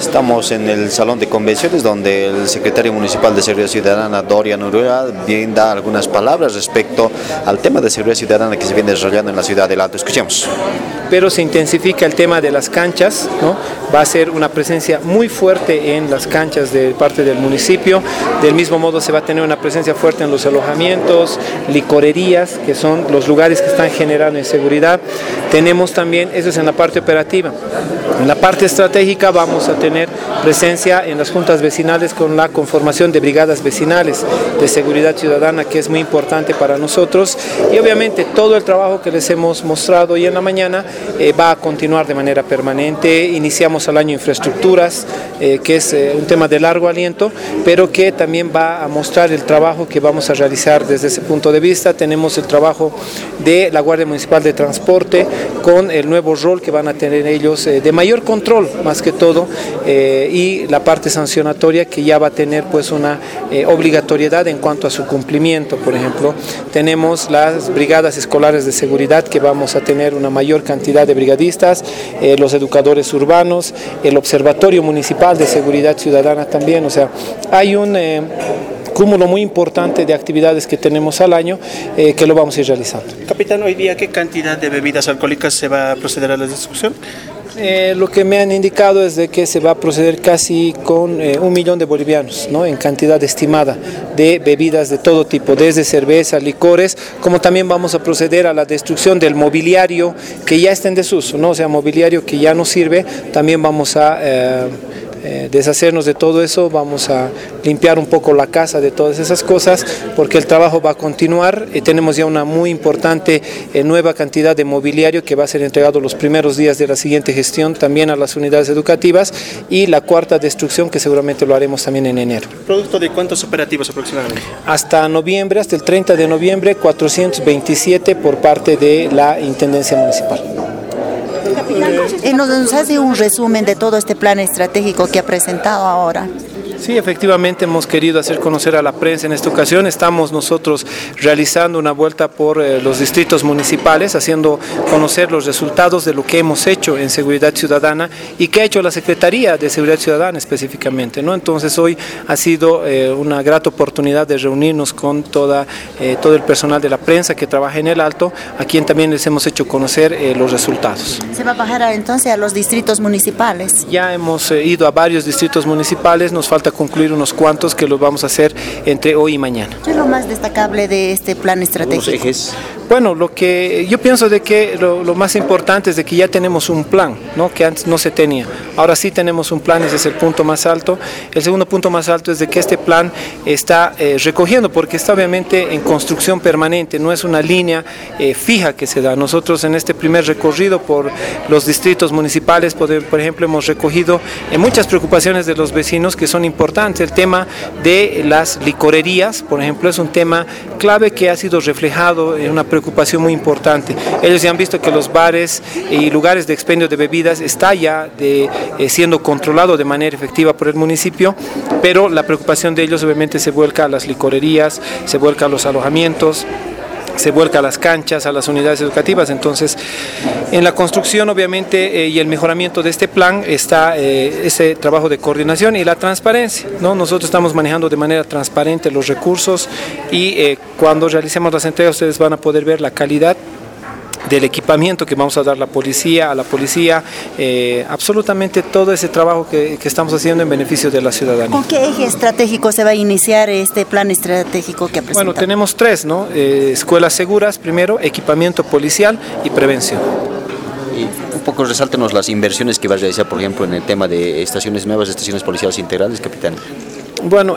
Estamos en el Salón de Convenciones donde el secretario municipal de Seguridad Ciudadana, Dorian Urrea, bien da algunas palabras respecto al tema de seguridad ciudadana que se viene desarrollando en la ciudad del Alto. Escuchemos. Pero se intensifica el tema de las canchas, ¿no? Va a ser una presencia muy fuerte en las canchas de parte del municipio. Del mismo modo se va a tener una presencia fuerte en los alojamientos, licorerías, que son los lugares que están generando inseguridad. Tenemos también, eso es en la parte operativa. En la parte estratégica vamos a tener presencia en las juntas vecinales con la conformación de brigadas vecinales de seguridad ciudadana, que es muy importante para nosotros, y obviamente todo el trabajo que les hemos mostrado hoy en la mañana va a continuar de manera permanente. Iniciamos el año infraestructuras, que es un tema de largo aliento, pero que también va a mostrar el trabajo que vamos a realizar desde ese punto de vista. Tenemos el trabajo de la Guardia Municipal de Transporte con el nuevo rol que van a tener ellos de mayor control, más que todo, y la parte sancionatoria que ya va a tener pues una obligatoriedad en cuanto a su cumplimiento. Por ejemplo, tenemos las brigadas escolares de seguridad, que vamos a tener una mayor cantidad de brigadistas, los educadores urbanos, el Observatorio Municipal de Seguridad Ciudadana también. O sea, hay un cúmulo muy importante de actividades que tenemos al año que lo vamos a ir realizando. Capitán, hoy día, ¿qué cantidad de bebidas alcohólicas se va a proceder a la distribución? Lo que me han indicado es de que se va a proceder casi con 1 millón de bolivianos, ¿no? En cantidad estimada de bebidas de todo tipo, desde cerveza, licores, como también vamos a proceder a la destrucción del mobiliario que ya está en desuso, ¿no? O sea, mobiliario que ya no sirve. También vamos a deshacernos de todo eso, vamos a limpiar un poco la casa de todas esas cosas, porque el trabajo va a continuar. Tenemos ya una muy importante nueva cantidad de mobiliario que va a ser entregado los primeros días de la siguiente gestión también a las unidades educativas, y la cuarta destrucción que seguramente lo haremos también en enero. ¿Producto de cuántos operativos aproximadamente? Hasta noviembre, hasta el 30 de noviembre, 427 por parte de la Intendencia Municipal. ¿Nos hace un resumen de todo este plan estratégico que ha presentado ahora? Sí, efectivamente hemos querido hacer conocer a la prensa en esta ocasión. Estamos nosotros realizando una vuelta por los distritos municipales, haciendo conocer los resultados de lo que hemos hecho en seguridad ciudadana y que ha hecho la Secretaría de Seguridad Ciudadana específicamente, ¿no? Entonces hoy ha sido una grata oportunidad de reunirnos con todo el personal de la prensa que trabaja en el Alto, a quien también les hemos hecho conocer los resultados. ¿Se va a bajar entonces a los distritos municipales? Ya hemos ido a varios distritos municipales, nos falta concluir unos cuantos que los vamos a hacer entre hoy y mañana. ¿Qué es lo más destacable de este plan estratégico? Los ejes. Bueno, lo que yo pienso de que lo más importante es de que ya tenemos un plan, ¿no? Que antes no se tenía. Ahora sí tenemos un plan, ese es el punto más alto. El segundo punto más alto es de que este plan está recogiendo, porque está obviamente en construcción permanente, no es una línea fija que se da. Nosotros en este primer recorrido por los distritos municipales, por ejemplo, hemos recogido muchas preocupaciones de los vecinos que son importantes. El tema de las licorerías, por ejemplo, es un tema clave que ha sido reflejado en una preocupación muy importante. Ellos ya han visto que los bares y lugares de expendio de bebidas está ya siendo controlado de manera efectiva por el municipio, pero la preocupación de ellos obviamente se vuelca a las licorerías, se vuelca a los alojamientos, se vuelca a las canchas, a las unidades educativas. Entonces, en la construcción obviamente y el mejoramiento de este plan está ese trabajo de coordinación y la transparencia, ¿no? Nosotros estamos manejando de manera transparente los recursos y cuando realicemos las entregas ustedes van a poder ver la calidad del equipamiento que vamos a dar a la policía, absolutamente todo ese trabajo que estamos haciendo en beneficio de la ciudadanía. ¿Con qué eje estratégico se va a iniciar este plan estratégico que ha presentado? Bueno, tenemos 3, ¿no? Escuelas seguras primero, equipamiento policial y prevención. Y un poco resáltenos las inversiones que va a realizar, por ejemplo, en el tema de estaciones nuevas, estaciones policiales integrales, capitán. Bueno,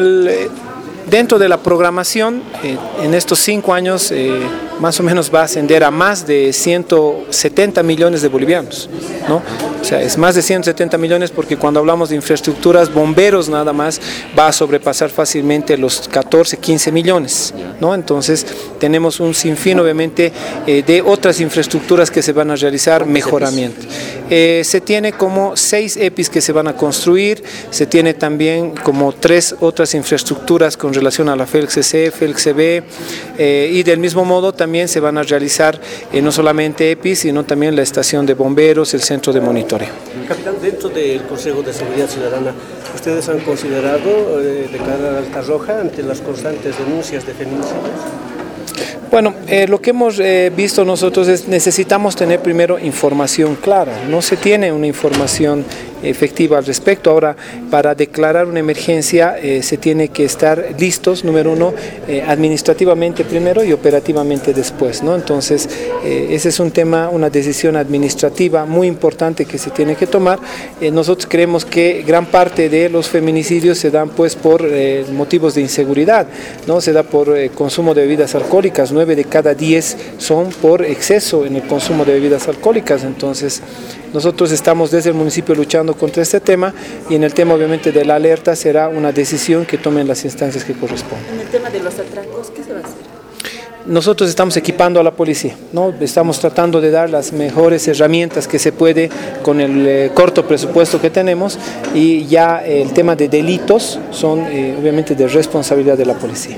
dentro de la programación, en estos 5 años, más o menos va a ascender a más de 170 millones de bolivianos, ¿no? O sea, es más de 170 millones porque cuando hablamos de infraestructuras, bomberos nada más va a sobrepasar fácilmente los 14, 15 millones, ¿no? Entonces, tenemos un sinfín, obviamente, de otras infraestructuras que se van a realizar, mejoramiento. Se tiene como 6 EPIs que se van a construir, se tiene también como 3 otras infraestructuras con relación a la FELCC, FELCB, y del mismo modo también se van a realizar no solamente EPI, sino también la estación de bomberos, el centro de monitoreo. Capitán, dentro del Consejo de Seguridad Ciudadana, ¿ustedes han considerado declarar alta roja ante las constantes denuncias de feminicidios? Bueno, lo que hemos visto nosotros es necesitamos tener primero información clara. No se tiene una información efectiva al respecto. Ahora, para declarar una emergencia se tiene que estar listos, número uno, administrativamente primero y operativamente después, ¿no? Entonces, ese es un tema, una decisión administrativa muy importante que se tiene que tomar. Nosotros creemos que gran parte de los feminicidios se dan pues por motivos de inseguridad, ¿no? Se da por consumo de bebidas alcohólicas. 9 de cada 10 son por exceso en el consumo de bebidas alcohólicas. Entonces, nosotros estamos desde el municipio luchando contra este tema y en el tema obviamente de la alerta será una decisión que tomen las instancias que corresponden. En el tema de los atracos, ¿qué se va a hacer? Nosotros estamos equipando a la policía, ¿no? Estamos tratando de dar las mejores herramientas que se puede con el corto presupuesto que tenemos y ya el tema de delitos son obviamente de responsabilidad de la policía.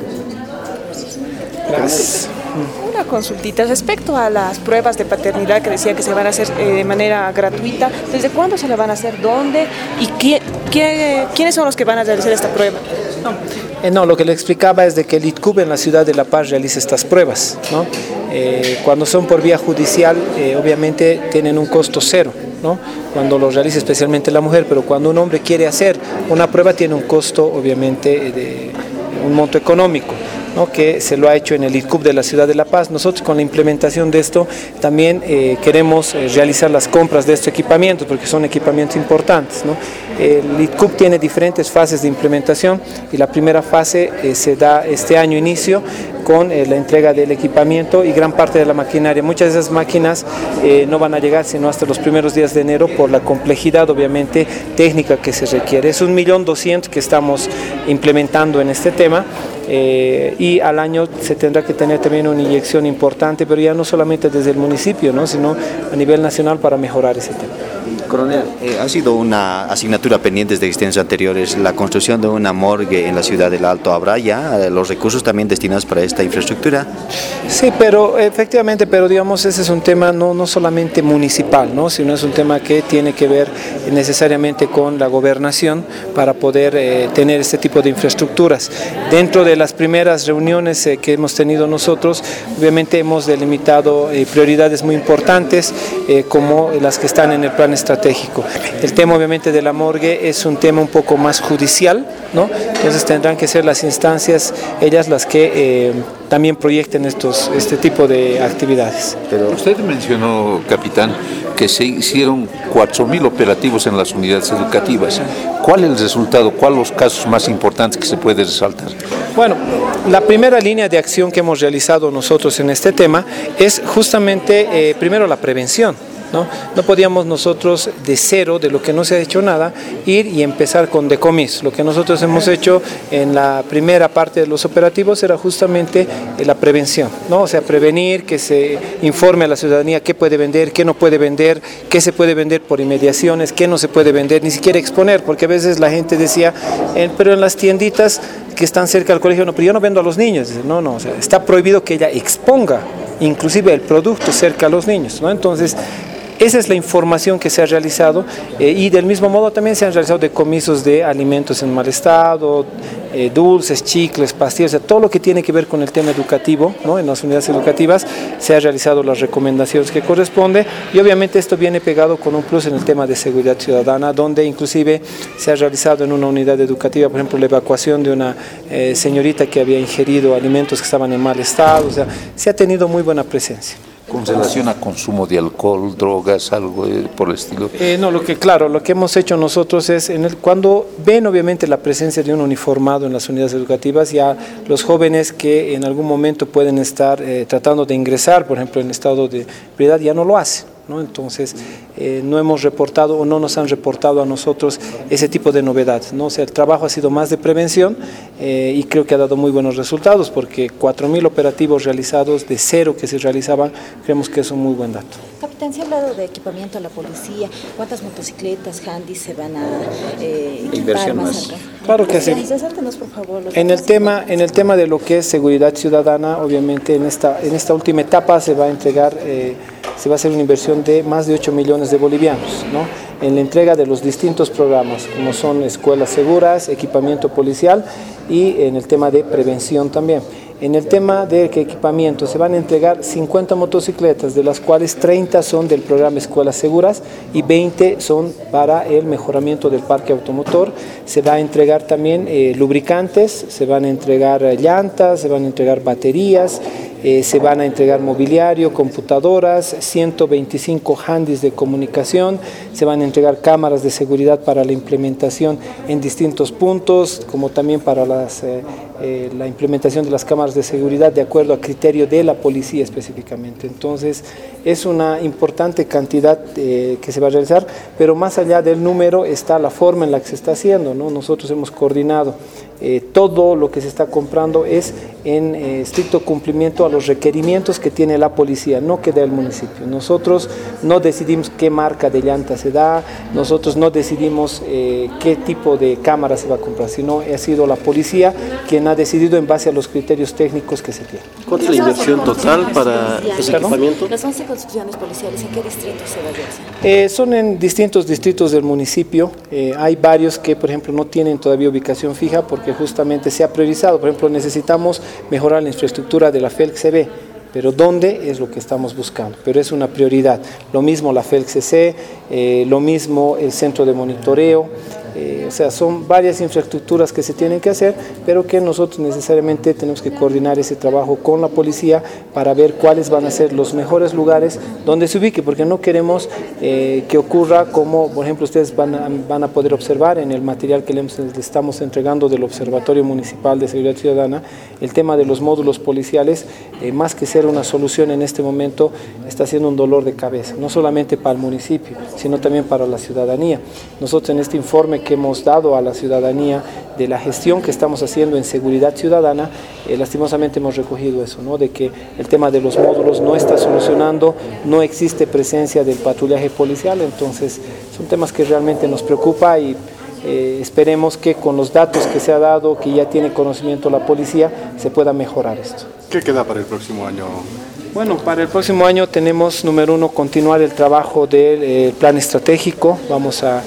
Gracias. Una consultita respecto a las pruebas de paternidad que decía que se van a hacer de manera gratuita. ¿Desde cuándo se la van a hacer? ¿Dónde? ¿Y quiénes son los que van a realizar esta prueba? No, lo que le explicaba es de que el ITCUB en la ciudad de La Paz realiza estas pruebas, ¿no? Cuando son por vía judicial, obviamente tienen un costo cero, ¿no? Cuando lo realiza especialmente la mujer, pero cuando un hombre quiere hacer una prueba tiene un costo, obviamente, de un monto económico, ¿no? Que se lo ha hecho en el ITCUB de la ciudad de La Paz. Nosotros con la implementación de esto también queremos realizar las compras de estos equipamientos porque son equipamientos importantes, ¿no? El ITCUB tiene diferentes fases de implementación y la primera fase se da este año inicio con la entrega del equipamiento y gran parte de la maquinaria. Muchas de esas máquinas no van a llegar sino hasta los primeros días de enero por la complejidad obviamente técnica que se requiere. Es 1.200.000 que estamos implementando en este tema. Y al año se tendrá que tener también una inyección importante, pero ya no solamente desde el municipio, ¿no? Sino a nivel nacional para mejorar ese tema. Coronel, ha sido una asignatura pendiente desde existencias anteriores la construcción de una morgue en la ciudad del Alto. ¿Habrá ya los recursos también destinados para esta infraestructura? Sí, pero efectivamente, pero digamos ese es un tema no solamente municipal, ¿no? Sino es un tema que tiene que ver necesariamente con la gobernación para poder tener este tipo de infraestructuras. Dentro de las primeras reuniones que hemos tenido nosotros, obviamente hemos delimitado prioridades muy importantes como las que están en el plan estratégico. El tema obviamente de la morgue es un tema un poco más judicial, ¿no? Entonces tendrán que ser las instancias ellas las que también proyecten este tipo de actividades. Pero usted mencionó, capitán, que se hicieron 4.000 operativos en las unidades educativas. ¿Cuál es el resultado? ¿Cuáles los casos más importantes que se puede resaltar? Bueno, la primera línea de acción que hemos realizado nosotros en este tema es justamente primero la prevención. No podíamos nosotros de cero, de lo que no se ha hecho nada, ir y empezar con decomiso. Lo que nosotros hemos hecho en la primera parte de los operativos era justamente la prevención, ¿no? O sea, prevenir, que se informe a la ciudadanía qué puede vender, qué no puede vender, qué se puede vender por inmediaciones, qué no se puede vender, ni siquiera exponer, porque a veces la gente decía, pero en las tienditas que están cerca del colegio, no, pero yo no vendo a los niños. No, o sea, está prohibido que ella exponga inclusive el producto cerca a los niños, ¿no? Entonces, esa es la información que se ha realizado y del mismo modo también se han realizado decomisos de alimentos en mal estado, dulces, chicles, pastillas, o sea, todo lo que tiene que ver con el tema educativo, ¿no? En las unidades educativas se han realizado las recomendaciones que corresponde y obviamente esto viene pegado con un plus en el tema de seguridad ciudadana, donde inclusive se ha realizado en una unidad educativa, por ejemplo, la evacuación de una señorita que había ingerido alimentos que estaban en mal estado, o sea, se ha tenido muy buena presencia. ¿Con relación a consumo de alcohol, drogas, algo por el estilo? No, lo que hemos hecho nosotros es, cuando ven obviamente la presencia de un uniformado en las unidades educativas, ya los jóvenes que en algún momento pueden estar tratando de ingresar, por ejemplo, en estado de ebriedad, ya no lo hacen. ¿no? Entonces no hemos reportado o no nos han reportado a nosotros ese tipo de novedades, ¿no? O sea, el trabajo ha sido más de prevención y creo que ha dado muy buenos resultados porque 4.000 operativos realizados de 0 que se realizaban, creemos que es un muy buen dato. Capitán, se ha hablado de equipamiento a la policía. ¿Cuántas motocicletas, handys se van a equipar más acá? Claro que sí. Resáltenos, por favor, En el tema de lo que es seguridad ciudadana, obviamente en esta última etapa se va a entregar, se va a hacer una inversión de más de 8 millones de bolivianos, ¿no? En la entrega de los distintos programas, como son escuelas seguras, equipamiento policial y en el tema de prevención también. En el tema de equipamiento se van a entregar 50 motocicletas, de las cuales 30 son del programa Escuelas Seguras y 20 son para el mejoramiento del parque automotor. Se va a entregar también lubricantes, se van a entregar llantas, se van a entregar baterías, se van a entregar mobiliario, computadoras, 125 handys de comunicación, se van a entregar cámaras de seguridad para la implementación en distintos puntos, como también para la implementación de las cámaras de seguridad de acuerdo a criterio de la policía específicamente. Entonces es una importante cantidad que se va a realizar, pero más allá del número está la forma en la que se está haciendo, ¿no? Nosotros hemos coordinado todo lo que se está comprando es en estricto cumplimiento a los requerimientos que tiene la policía, no que da el municipio. Nosotros no decidimos qué marca de llanta se da, nosotros no decidimos qué tipo de cámara se va a comprar, sino ha sido la policía quien ha decidido en base a los criterios técnicos que se tienen. ¿Cuánto es la inversión total para ese equipamiento? Las 11 construcciones policiales, ¿en qué distritos se va a realizar? Son en distintos distritos del municipio. Hay varios que, por ejemplo, no tienen todavía ubicación fija porque justamente se ha priorizado. Por ejemplo, necesitamos mejorar la infraestructura de la FELCCB, pero ¿dónde? Es lo que estamos buscando, pero es una prioridad. Lo mismo la FELCCC, lo mismo el centro de monitoreo. O sea, son varias infraestructuras que se tienen que hacer, pero que nosotros necesariamente tenemos que coordinar ese trabajo con la policía para ver cuáles van a ser los mejores lugares donde se ubique, porque no queremos que ocurra como, por ejemplo, ustedes van a poder observar en el material que les estamos entregando del Observatorio Municipal de Seguridad Ciudadana, el tema de los módulos policiales, más que ser una solución en este momento, está siendo un dolor de cabeza, no solamente para el municipio, sino también para la ciudadanía. Nosotros en este informe que hemos dado a la ciudadanía de la gestión que estamos haciendo en seguridad ciudadana, lastimosamente hemos recogido eso, ¿no? De que el tema de los módulos no está solucionando, no existe presencia del patrullaje policial, entonces son temas que realmente nos preocupa y esperemos que con los datos que se ha dado, que ya tiene conocimiento la policía, se pueda mejorar esto. ¿Qué queda para el próximo año? Bueno, para el próximo año tenemos, número 1, continuar el trabajo del plan estratégico. Vamos a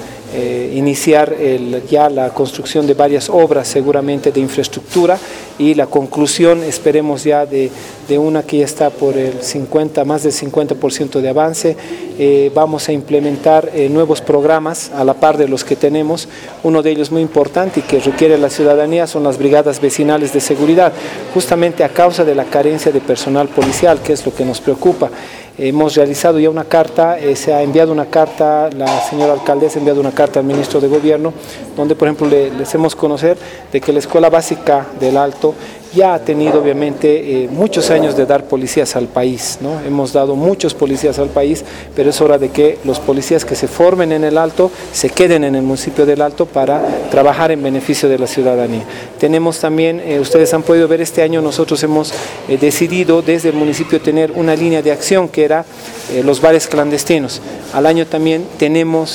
iniciar ya la construcción de varias obras seguramente de infraestructura y la conclusión esperemos ya de una que ya está por el más del 50% de avance. Vamos a implementar nuevos programas a la par de los que tenemos. Uno de ellos muy importante y que requiere la ciudadanía son las brigadas vecinales de seguridad, justamente a causa de la carencia de personal policial, que es lo que nos preocupa. Hemos realizado ya una carta, se ha enviado una carta, la señora alcaldesa ha enviado una carta al ministro de Gobierno, donde por ejemplo les hacemos conocer de que la Escuela Básica del Alto ya ha tenido obviamente muchos años de dar policías al país, ¿no? Hemos dado muchos policías al país, pero es hora de que los policías que se formen en el Alto se queden en el municipio del Alto para trabajar en beneficio de la ciudadanía. Tenemos también, ustedes han podido ver este año, nosotros hemos decidido desde el municipio tener una línea de acción que era los bares clandestinos. Al año también tenemos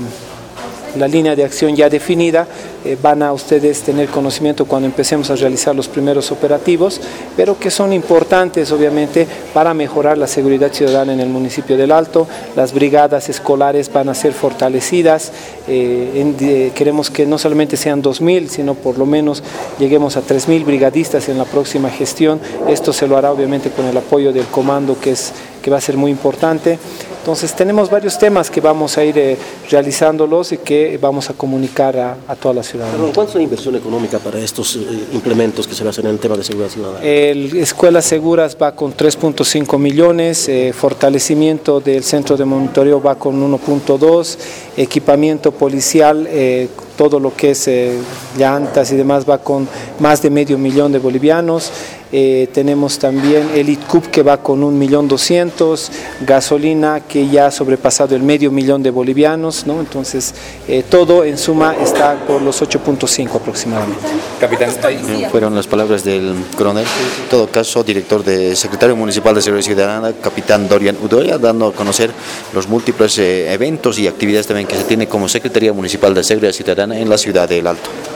la línea de acción ya definida, van a ustedes tener conocimiento cuando empecemos a realizar los primeros operativos, pero que son importantes obviamente para mejorar la seguridad ciudadana en el municipio del Alto. Las brigadas escolares van a ser fortalecidas, queremos que no solamente sean 2.000, sino por lo menos lleguemos a 3.000 brigadistas en la próxima gestión. Esto se lo hará obviamente con el apoyo del comando que va a ser muy importante. Entonces tenemos varios temas que vamos a ir realizándolos y que vamos a comunicar a toda la ciudadanía. ¿Cuánto es la inversión económica para estos implementos que se va a hacer en el tema de seguridad ciudadana? Escuelas Seguras va con 3.5 millones, fortalecimiento del centro de monitoreo va con 1.2, equipamiento policial, todo lo que es llantas y demás va con más de $500,000 de bolivianos. tenemos también el ITCUP que va con 1.200.000, gasolina que ya ha sobrepasado el $500.000 de bolivianos, ¿no? Entonces todo en suma está por los 8.5 aproximadamente. Capitán, fueron las palabras del coronel, en todo caso director de Secretario Municipal de Seguridad Ciudadana, capitán Dorian Udoya, dando a conocer los múltiples eventos y actividades también que se tiene como Secretaría Municipal de Seguridad Ciudadana en la ciudad del Alto.